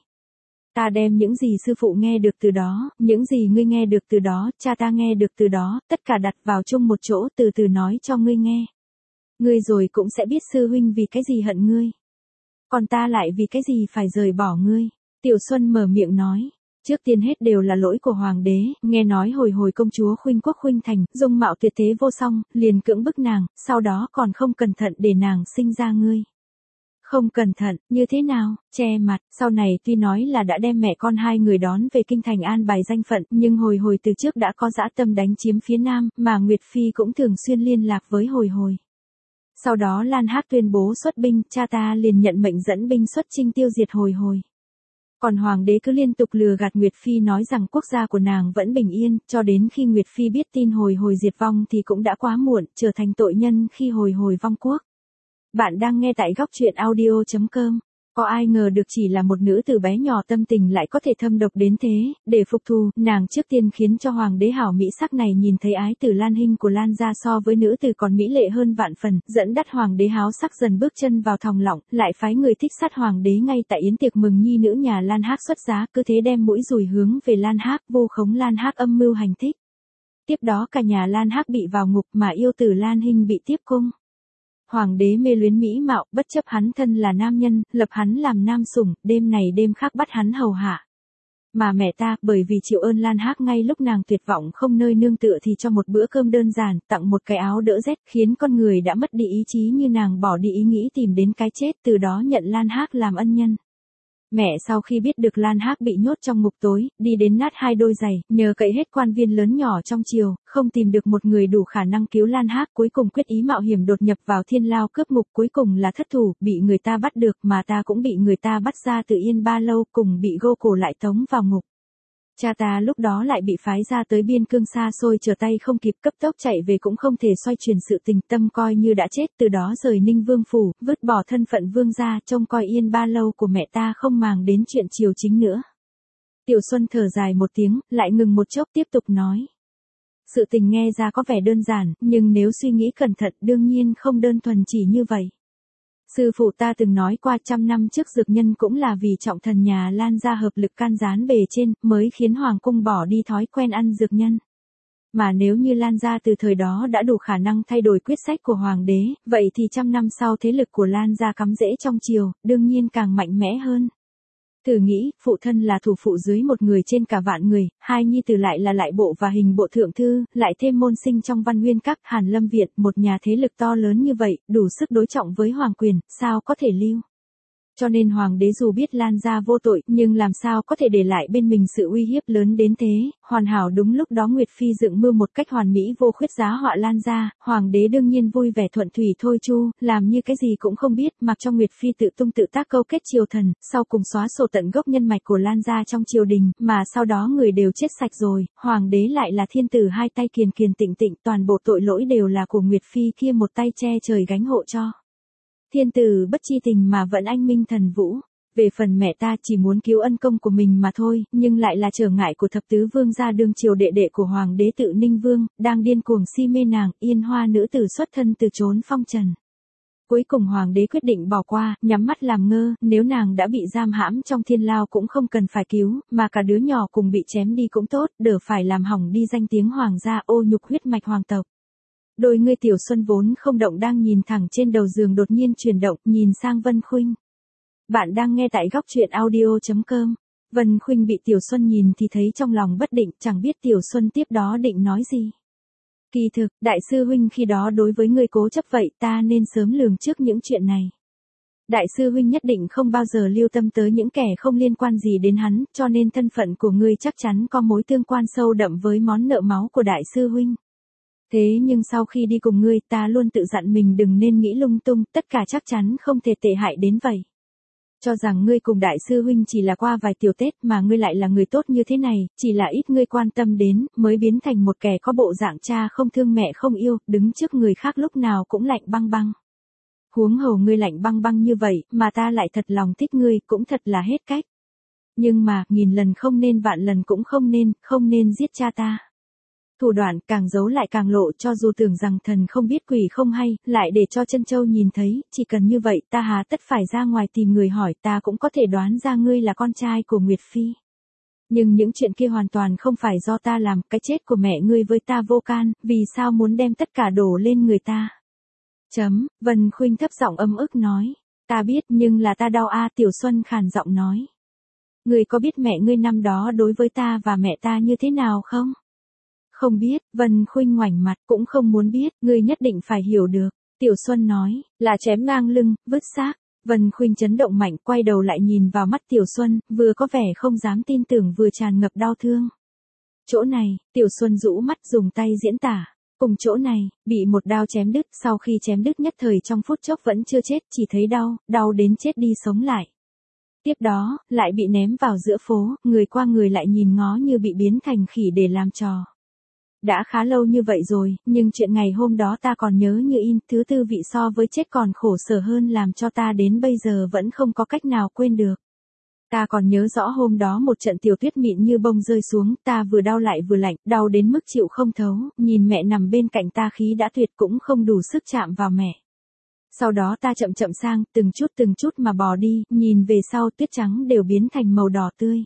Ta đem những gì sư phụ nghe được từ đó, những gì ngươi nghe được từ đó, cha ta nghe được từ đó, tất cả đặt vào chung một chỗ, từ từ nói cho ngươi nghe. Ngươi rồi cũng sẽ biết sư huynh vì cái gì hận ngươi. Còn ta lại vì cái gì phải rời bỏ ngươi. Tiểu Xuân mở miệng nói, trước tiên hết đều là lỗi của hoàng đế, nghe nói hồi hồi công chúa Khuynh Quốc Khuynh Thành, dung mạo tuyệt thế vô song, liền cưỡng bức nàng, sau đó còn không cẩn thận để nàng sinh ra ngươi. Không cẩn thận, như thế nào? Che mặt, sau này tuy nói là đã đem mẹ con hai người đón về kinh thành an bài danh phận, nhưng hồi hồi từ trước đã có dã tâm đánh chiếm phía Nam, mà Nguyệt Phi cũng thường xuyên liên lạc với hồi hồi. Sau đó Lan Hác tuyên bố xuất binh, cha ta liền nhận mệnh dẫn binh xuất chinh tiêu diệt hồi hồi. Còn hoàng đế cứ liên tục lừa gạt Nguyệt Phi nói rằng quốc gia của nàng vẫn bình yên, cho đến khi Nguyệt Phi biết tin hồi hồi diệt vong thì cũng đã quá muộn, trở thành tội nhân khi hồi hồi vong quốc. Bạn đang nghe tại góc truyện audio chấm com. Có ai ngờ được chỉ là một nữ tử bé nhỏ tâm tình lại có thể thâm độc đến thế, để phục thù, nàng trước tiên khiến cho hoàng đế hảo mỹ sắc này nhìn thấy ái tử Lan Hinh của Lan gia so với nữ tử còn mỹ lệ hơn vạn phần, dẫn đắt hoàng đế háo sắc dần bước chân vào thòng lọng, lại phái người thích sát hoàng đế ngay tại yến tiệc mừng nhi nữ nhà Lan Hác xuất giá, cứ thế đem mũi dùi hướng về Lan Hác, vu khống Lan Hác âm mưu hành thích. Tiếp đó cả nhà Lan Hác bị vào ngục, mà yêu tử Lan Hinh bị tiếp cung. Hoàng đế mê luyến mỹ mạo, bất chấp hắn thân là nam nhân, lập hắn làm nam sủng, đêm này đêm khác bắt hắn hầu hạ. Mà mẹ ta, bởi vì chịu ơn Lan Hác ngay lúc nàng tuyệt vọng không nơi nương tựa thì cho một bữa cơm đơn giản, tặng một cái áo đỡ rét, khiến con người đã mất đi ý chí như nàng bỏ đi ý nghĩ tìm đến cái chết, từ đó nhận Lan Hác làm ân nhân. Mẹ sau khi biết được Lan Hác bị nhốt trong ngục tối, đi đến nát hai đôi giày, nhờ cậy hết quan viên lớn nhỏ trong triều, không tìm được một người đủ khả năng cứu Lan Hác, cuối cùng quyết ý mạo hiểm đột nhập vào thiên lao cướp ngục, cuối cùng là thất thủ, bị người ta bắt được, mà ta cũng bị người ta bắt ra từ Yên Ba Lâu, cùng bị gô cổ lại tống vào ngục. Cha ta lúc đó lại bị phái ra tới biên cương xa xôi, trở tay không kịp, cấp tốc chạy về cũng không thể xoay chuyển sự tình, tâm coi như đã chết, từ đó rời Ninh Vương phủ, vứt bỏ thân phận vương gia, trông coi Yên Ba Lâu của mẹ ta, không màng đến chuyện triều chính nữa. Tiểu Xuân thở dài một tiếng, lại ngừng một chốc tiếp tục nói. Sự tình nghe ra có vẻ đơn giản, nhưng nếu suy nghĩ cẩn thận đương nhiên không đơn thuần chỉ như vậy. Sư phụ ta từng nói qua trăm năm trước dược nhân cũng là vì trọng thần nhà Lan gia hợp lực can gián bề trên, mới khiến hoàng cung bỏ đi thói quen ăn dược nhân. Mà nếu như Lan gia từ thời đó đã đủ khả năng thay đổi quyết sách của hoàng đế, vậy thì trăm năm sau thế lực của Lan gia cắm rễ trong triều, đương nhiên càng mạnh mẽ hơn. Thử nghĩ, phụ thân là thủ phụ dưới một người trên cả vạn người, hai nhi tử lại là lại bộ và hình bộ thượng thư, lại thêm môn sinh trong Văn Nguyên Các, Hàn Lâm Viện, một nhà thế lực to lớn như vậy, đủ sức đối trọng với hoàng quyền, sao có thể lưu. Cho nên hoàng đế dù biết Lan gia vô tội, nhưng làm sao có thể để lại bên mình sự uy hiếp lớn đến thế, hoàn hảo đúng lúc đó Nguyệt Phi dựng mưu một cách hoàn mỹ vô khuyết giá họa Lan gia, hoàng đế đương nhiên vui vẻ thuận thủy thôi chu, làm như cái gì cũng không biết, mặc cho Nguyệt Phi tự tung tự tác câu kết triều thần, sau cùng xóa sổ tận gốc nhân mạch của Lan gia trong triều đình, mà sau đó người đều chết sạch rồi, hoàng đế lại là thiên tử hai tay kiền kiền tịnh tịnh, toàn bộ tội lỗi đều là của Nguyệt Phi kia một tay che trời gánh hộ cho. Thiên tử bất chi tình mà vẫn anh minh thần vũ. Về phần mẹ ta chỉ muốn cứu ân công của mình mà thôi, nhưng lại là trở ngại của thập tứ vương gia đương triều đệ đệ của hoàng đế Tự Ninh Vương, đang điên cuồng si mê nàng, Yên Hoa nữ tử xuất thân từ chốn phong trần. Cuối cùng hoàng đế quyết định bỏ qua, nhắm mắt làm ngơ, nếu nàng đã bị giam hãm trong thiên lao cũng không cần phải cứu, mà cả đứa nhỏ cùng bị chém đi cũng tốt, đỡ phải làm hỏng đi danh tiếng hoàng gia, ô nhục huyết mạch hoàng tộc. Đôi ngươi Tiểu Xuân vốn không động đang nhìn thẳng trên đầu giường đột nhiên chuyển động, nhìn sang Vân Khuynh. Bạn đang nghe tại góc truyện audio chấm com. Vân Khuynh bị Tiểu Xuân nhìn thì thấy trong lòng bất định, chẳng biết Tiểu Xuân tiếp đó định nói gì. Kỳ thực, đại sư huynh khi đó đối với ngươi cố chấp vậy, ta nên sớm lường trước những chuyện này. Đại sư huynh nhất định không bao giờ lưu tâm tới những kẻ không liên quan gì đến hắn, cho nên thân phận của ngươi chắc chắn có mối tương quan sâu đậm với món nợ máu của đại sư huynh. Thế nhưng sau khi đi cùng ngươi, ta luôn tự dặn mình đừng nên nghĩ lung tung, tất cả chắc chắn không thể tệ hại đến vậy. Cho rằng ngươi cùng đại sư huynh chỉ là qua vài tiểu Tết mà ngươi lại là người tốt như thế này, chỉ là ít ngươi quan tâm đến, mới biến thành một kẻ có bộ dạng cha không thương mẹ không yêu, đứng trước người khác lúc nào cũng lạnh băng băng. Huống hồ ngươi lạnh băng băng như vậy, mà ta lại thật lòng thích ngươi, cũng thật là hết cách. Nhưng mà, nghìn lần không nên vạn lần cũng không nên, không nên giết cha ta. Thủ đoạn càng giấu lại càng lộ, cho dù tưởng rằng thần không biết quỷ không hay, lại để cho Trân Châu nhìn thấy, chỉ cần như vậy ta hà tất phải ra ngoài tìm người hỏi, ta cũng có thể đoán ra ngươi là con trai của Nguyệt Phi. Nhưng những chuyện kia hoàn toàn không phải do ta làm, cái chết của mẹ ngươi với ta vô can, vì sao muốn đem tất cả đổ lên người ta. Chấm, Vân Khuynh thấp giọng âm ức nói, ta biết nhưng là ta đau a. Tiểu Xuân khàn giọng nói. Ngươi có biết mẹ ngươi năm đó đối với ta và mẹ ta như thế nào không? Không biết, Vân Khuynh ngoảnh mặt, cũng không muốn biết, ngươi nhất định phải hiểu được. Tiểu Xuân nói, là chém ngang lưng, vứt xác. Vân Khuynh chấn động mạnh, quay đầu lại nhìn vào mắt Tiểu Xuân, vừa có vẻ không dám tin tưởng vừa tràn ngập đau thương. Chỗ này, Tiểu Xuân rũ mắt dùng tay diễn tả. Cùng chỗ này, bị một đao chém đứt, sau khi chém đứt nhất thời trong phút chốc vẫn chưa chết, chỉ thấy đau, đau đến chết đi sống lại. Tiếp đó, lại bị ném vào giữa phố, người qua người lại nhìn ngó như bị biến thành khỉ để làm trò. Đã khá lâu như vậy rồi, nhưng chuyện ngày hôm đó ta còn nhớ như in, thứ tư vị so với chết còn khổ sở hơn làm cho ta đến bây giờ vẫn không có cách nào quên được. Ta còn nhớ rõ hôm đó một trận tiểu tuyết mịn như bông rơi xuống, ta vừa đau lại vừa lạnh, đau đến mức chịu không thấu, nhìn mẹ nằm bên cạnh ta khí đã tuyệt cũng không đủ sức chạm vào mẹ. Sau đó ta chậm chậm sang, từng chút từng chút mà bò đi, nhìn về sau tuyết trắng đều biến thành màu đỏ tươi.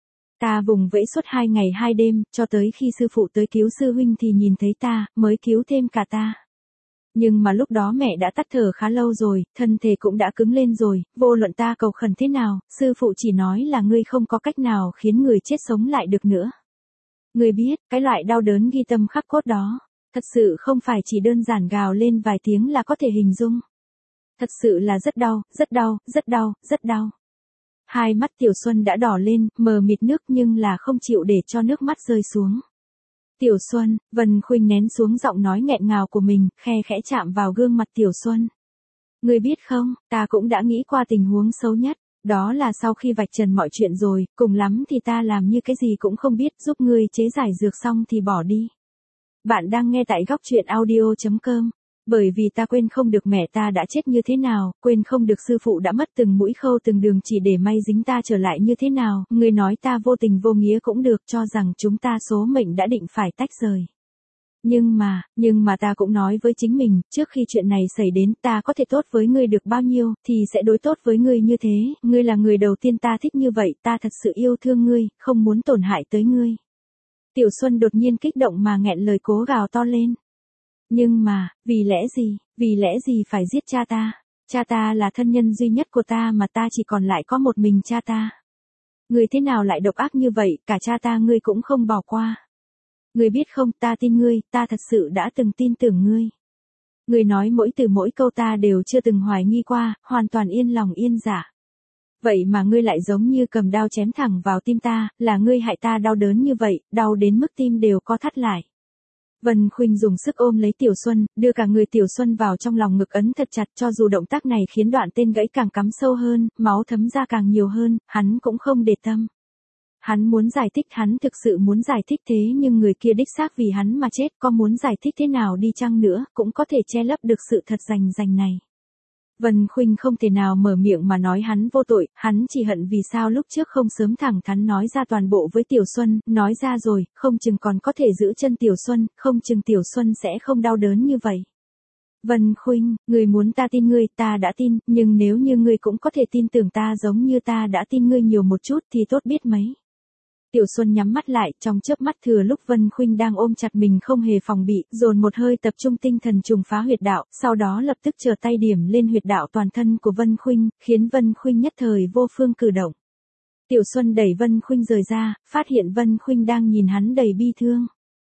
Ta vùng vẫy suốt hai ngày hai đêm, cho tới khi sư phụ tới cứu sư huynh thì nhìn thấy ta, mới cứu thêm cả ta. Nhưng mà lúc đó mẹ đã tắt thở khá lâu rồi, thân thể cũng đã cứng lên rồi, vô luận ta cầu khẩn thế nào, sư phụ chỉ nói là ngươi không có cách nào khiến người chết sống lại được nữa. Ngươi biết, cái loại đau đớn ghi tâm khắc cốt đó, thật sự không phải chỉ đơn giản gào lên vài tiếng là có thể hình dung. Thật sự là rất đau, rất đau, rất đau, rất đau. Hai mắt Tiểu Xuân đã đỏ lên, mờ mịt nước nhưng là không chịu để cho nước mắt rơi xuống. Tiểu Xuân, Vân Khuynh nén xuống giọng nói nghẹn ngào của mình, khe khẽ chạm vào gương mặt Tiểu Xuân. Ngươi biết không, ta cũng đã nghĩ qua tình huống xấu nhất, đó là sau khi vạch trần mọi chuyện rồi, cùng lắm thì ta làm như cái gì cũng không biết, giúp ngươi chế giải dược xong thì bỏ đi. Bạn đang nghe tại góc truyện audio chấm com. Bởi vì ta quên không được mẹ ta đã chết như thế nào, quên không được sư phụ đã mất từng mũi khâu từng đường chỉ để may dính ta trở lại như thế nào, ngươi nói ta vô tình vô nghĩa cũng được, cho rằng chúng ta số mệnh đã định phải tách rời. Nhưng mà, nhưng mà ta cũng nói với chính mình, trước khi chuyện này xảy đến ta có thể tốt với ngươi được bao nhiêu, thì sẽ đối tốt với ngươi như thế, ngươi là người đầu tiên ta thích như vậy, ta thật sự yêu thương ngươi, không muốn tổn hại tới ngươi. Tiểu Xuân đột nhiên kích động mà nghẹn lời cố gào to lên. Nhưng mà, vì lẽ gì, vì lẽ gì phải giết cha ta? Cha ta là thân nhân duy nhất của ta mà ta chỉ còn lại có một mình cha ta. Ngươi thế nào lại độc ác như vậy, cả cha ta ngươi cũng không bỏ qua. Ngươi biết không, ta tin ngươi, ta thật sự đã từng tin tưởng ngươi. Ngươi nói mỗi từ mỗi câu ta đều chưa từng hoài nghi qua, hoàn toàn yên lòng yên dạ. Vậy mà ngươi lại giống như cầm đao chém thẳng vào tim ta, là ngươi hại ta đau đớn như vậy, đau đến mức tim đều co thắt lại. Vân Khuynh dùng sức ôm lấy Tiểu Xuân, đưa cả người Tiểu Xuân vào trong lòng ngực ấn thật chặt, cho dù động tác này khiến đoạn tên gãy càng cắm sâu hơn, máu thấm ra càng nhiều hơn, hắn cũng không để tâm. Hắn muốn giải thích, hắn thực sự muốn giải thích, thế nhưng người kia đích xác vì hắn mà chết, có muốn giải thích thế nào đi chăng nữa, cũng có thể che lấp được sự thật rành rành này. Vân Khuynh không thể nào mở miệng mà nói hắn vô tội, hắn chỉ hận vì sao lúc trước không sớm thẳng thắn nói ra toàn bộ với Tiểu Xuân, nói ra rồi, không chừng còn có thể giữ chân Tiểu Xuân, không chừng Tiểu Xuân sẽ không đau đớn như vậy. Vân Khuynh, ngươi muốn ta tin ngươi, ta đã tin, nhưng nếu như ngươi cũng có thể tin tưởng ta giống như ta đã tin ngươi nhiều một chút thì tốt biết mấy. Tiểu Xuân nhắm mắt lại, trong chớp mắt thừa lúc Vân Khuynh đang ôm chặt mình không hề phòng bị, dồn một hơi tập trung tinh thần trùng phá huyệt đạo, sau đó lập tức trở tay điểm lên huyệt đạo toàn thân của Vân Khuynh, khiến Vân Khuynh nhất thời vô phương cử động. Tiểu Xuân đẩy Vân Khuynh rời ra, phát hiện Vân Khuynh đang nhìn hắn đầy bi thương.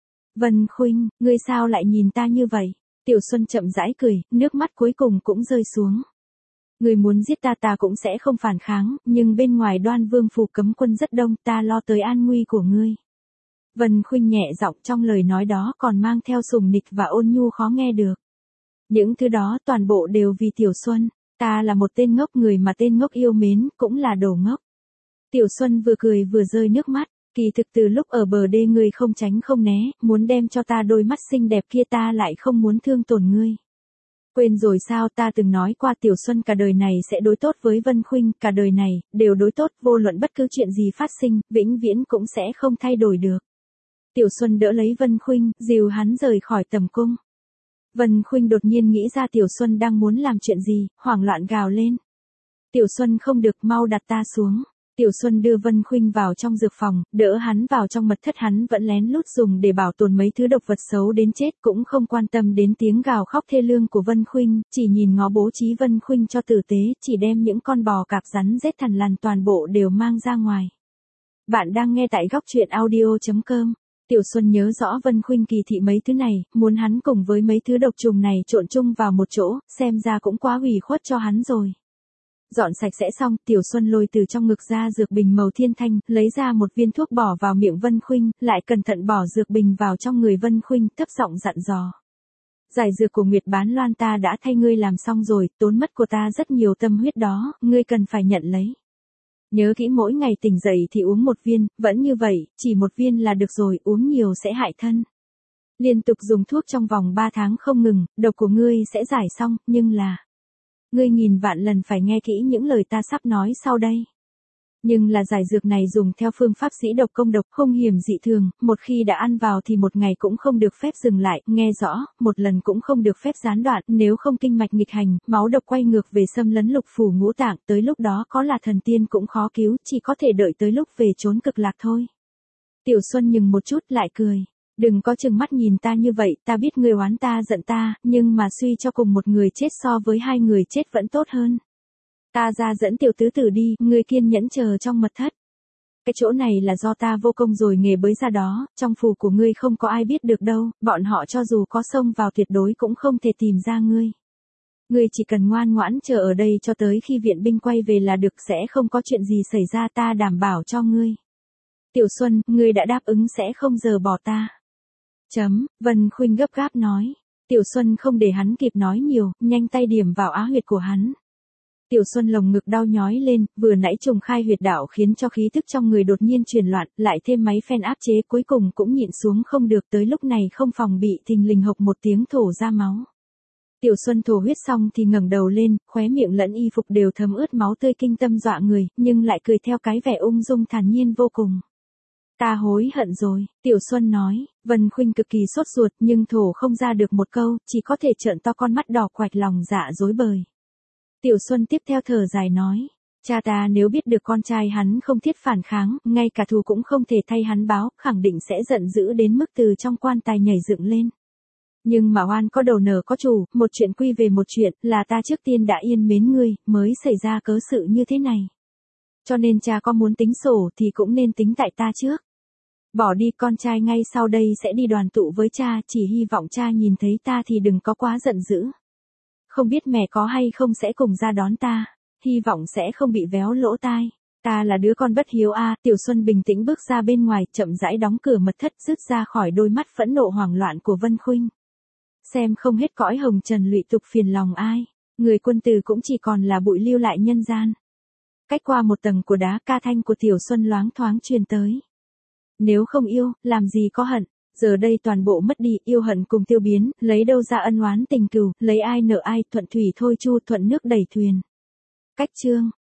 Vân Khuynh, ngươi sao lại nhìn ta như vậy? Tiểu Xuân chậm rãi cười, nước mắt cuối cùng cũng rơi xuống. Ngươi muốn giết ta ta cũng sẽ không phản kháng, nhưng bên ngoài Đoan Vương phủ cấm quân rất đông, ta lo tới an nguy của ngươi. Vân Khuynh nhẹ giọng, trong lời nói đó còn mang theo sùng nịch và ôn nhu khó nghe được. Những thứ đó toàn bộ đều vì Tiểu Xuân, ta là một tên ngốc, người mà tên ngốc yêu mến, cũng là đồ ngốc. Tiểu Xuân vừa cười vừa rơi nước mắt, kỳ thực từ lúc ở bờ đê ngươi không tránh không né, muốn đem cho ta đôi mắt xinh đẹp kia, ta lại không muốn thương tổn ngươi. Quên rồi sao, ta từng nói qua Tiểu Xuân cả đời này sẽ đối tốt với Vân Khuynh, cả đời này, đều đối tốt, vô luận bất cứ chuyện gì phát sinh, vĩnh viễn cũng sẽ không thay đổi được. Tiểu Xuân đỡ lấy Vân Khuynh, dìu hắn rời khỏi tầm cung. Vân Khuynh đột nhiên nghĩ ra Tiểu Xuân đang muốn làm chuyện gì, hoảng loạn gào lên. Tiểu Xuân không được, mau đặt ta xuống. Tiểu Xuân đưa Vân Khuynh vào trong dược phòng, đỡ hắn vào trong mật thất, hắn vẫn lén lút dùng để bảo tồn mấy thứ độc vật xấu đến chết, cũng không quan tâm đến tiếng gào khóc thê lương của Vân Khuynh, chỉ nhìn ngó bố trí Vân Khuynh cho tử tế, chỉ đem những con bò cạp rắn rết thằn lằn toàn bộ đều mang ra ngoài. Bạn đang nghe tại góc truyện audio chấm com. Tiểu Xuân nhớ rõ Vân Khuynh kỳ thị mấy thứ này, muốn hắn cùng với mấy thứ độc trùng này trộn chung vào một chỗ, xem ra cũng quá hủy khuất cho hắn rồi. Dọn sạch sẽ xong, Tiểu Xuân lôi từ trong ngực ra dược bình màu thiên thanh, lấy ra một viên thuốc bỏ vào miệng Vân Khuynh, lại cẩn thận bỏ dược bình vào trong người Vân Khuynh, thấp giọng dặn dò. Giải dược của Nguyệt Bán Loan ta đã thay ngươi làm xong rồi, tốn mất của ta rất nhiều tâm huyết đó, ngươi cần phải nhận lấy. Nhớ kỹ mỗi ngày tỉnh dậy thì uống một viên, vẫn như vậy, chỉ một viên là được rồi, uống nhiều sẽ hại thân. Liên tục dùng thuốc trong vòng ba tháng không ngừng, độc của ngươi sẽ giải xong, nhưng là... Ngươi nghìn vạn lần phải nghe kỹ những lời ta sắp nói sau đây. Nhưng là giải dược này dùng theo phương pháp sĩ độc công độc, hung hiểm dị thường, một khi đã ăn vào thì một ngày cũng không được phép dừng lại, nghe rõ, một lần cũng không được phép gián đoạn, nếu không kinh mạch nghịch hành, máu độc quay ngược về xâm lấn lục phủ ngũ tạng, tới lúc đó có là thần tiên cũng khó cứu, chỉ có thể đợi tới lúc về chốn cực lạc thôi. Tiểu Xuân nhừng một chút lại cười. Đừng có chừng mắt nhìn ta như vậy, ta biết ngươi oán ta giận ta, nhưng mà suy cho cùng một người chết so với hai người chết vẫn tốt hơn. Ta ra dẫn tiểu tứ tử đi, ngươi kiên nhẫn chờ trong mật thất. Cái chỗ này là do ta vô công rồi nghề bới ra đó, trong phủ của ngươi không có ai biết được đâu, bọn họ cho dù có xông vào tuyệt đối cũng không thể tìm ra ngươi. Ngươi chỉ cần ngoan ngoãn chờ ở đây cho tới khi viện binh quay về là được, sẽ không có chuyện gì xảy ra, ta đảm bảo cho ngươi. Tiểu Xuân, ngươi đã đáp ứng sẽ không rời bỏ ta. Chấm, Vân Khuynh gấp gáp nói. Tiểu Xuân không để hắn kịp nói nhiều, nhanh tay điểm vào á huyệt của hắn. Tiểu Xuân lồng ngực đau nhói lên, vừa nãy trùng khai huyệt đạo khiến cho khí thức trong người đột nhiên chuyển loạn, lại thêm máy phen áp chế cuối cùng cũng nhịn xuống không được, tới lúc này không phòng bị thình lình hộc một tiếng thổ ra máu. Tiểu Xuân thổ huyết xong thì ngẩng đầu lên, khóe miệng lẫn y phục đều thấm ướt máu tươi kinh tâm dọa người, nhưng lại cười theo cái vẻ ung dung thản nhiên vô cùng. Ta hối hận rồi, Tiểu Xuân nói. Vân Khuynh cực kỳ sốt ruột nhưng thổ không ra được một câu, chỉ có thể trợn to con mắt đỏ quạch, lòng dạ rối bời. Tiểu Xuân tiếp theo thở dài nói, cha ta nếu biết được con trai hắn không thiết phản kháng, ngay cả thù cũng không thể thay hắn báo, khẳng định sẽ giận dữ đến mức từ trong quan tài nhảy dựng lên. Nhưng mà oan có đầu nở có chủ, một chuyện quy về một chuyện, là ta trước tiên đã yên mến ngươi, mới xảy ra cớ sự như thế này. Cho nên cha có muốn tính sổ thì cũng nên tính tại ta trước. Bỏ đi, con trai ngay sau đây sẽ đi đoàn tụ với cha, chỉ hy vọng cha nhìn thấy ta thì đừng có quá giận dữ. Không biết mẹ có hay không sẽ cùng ra đón ta, hy vọng sẽ không bị véo lỗ tai. Ta là đứa con bất hiếu a. À. Tiểu Xuân bình tĩnh bước ra bên ngoài, chậm rãi đóng cửa mật thất, rứt ra khỏi đôi mắt phẫn nộ hoảng loạn của Vân Khuynh. Xem không hết cõi hồng trần lụy tục phiền lòng ai, người quân tử cũng chỉ còn là bụi lưu lại nhân gian. Cách qua một tầng của đá, ca thanh của Tiểu Xuân loáng thoáng truyền tới. Nếu không yêu, làm gì có hận, giờ đây toàn bộ mất đi, yêu hận cùng tiêu biến, lấy đâu ra ân oán tình cừu, lấy ai nợ ai, thuận thủy thôi chu, thuận nước đẩy thuyền. Cách chương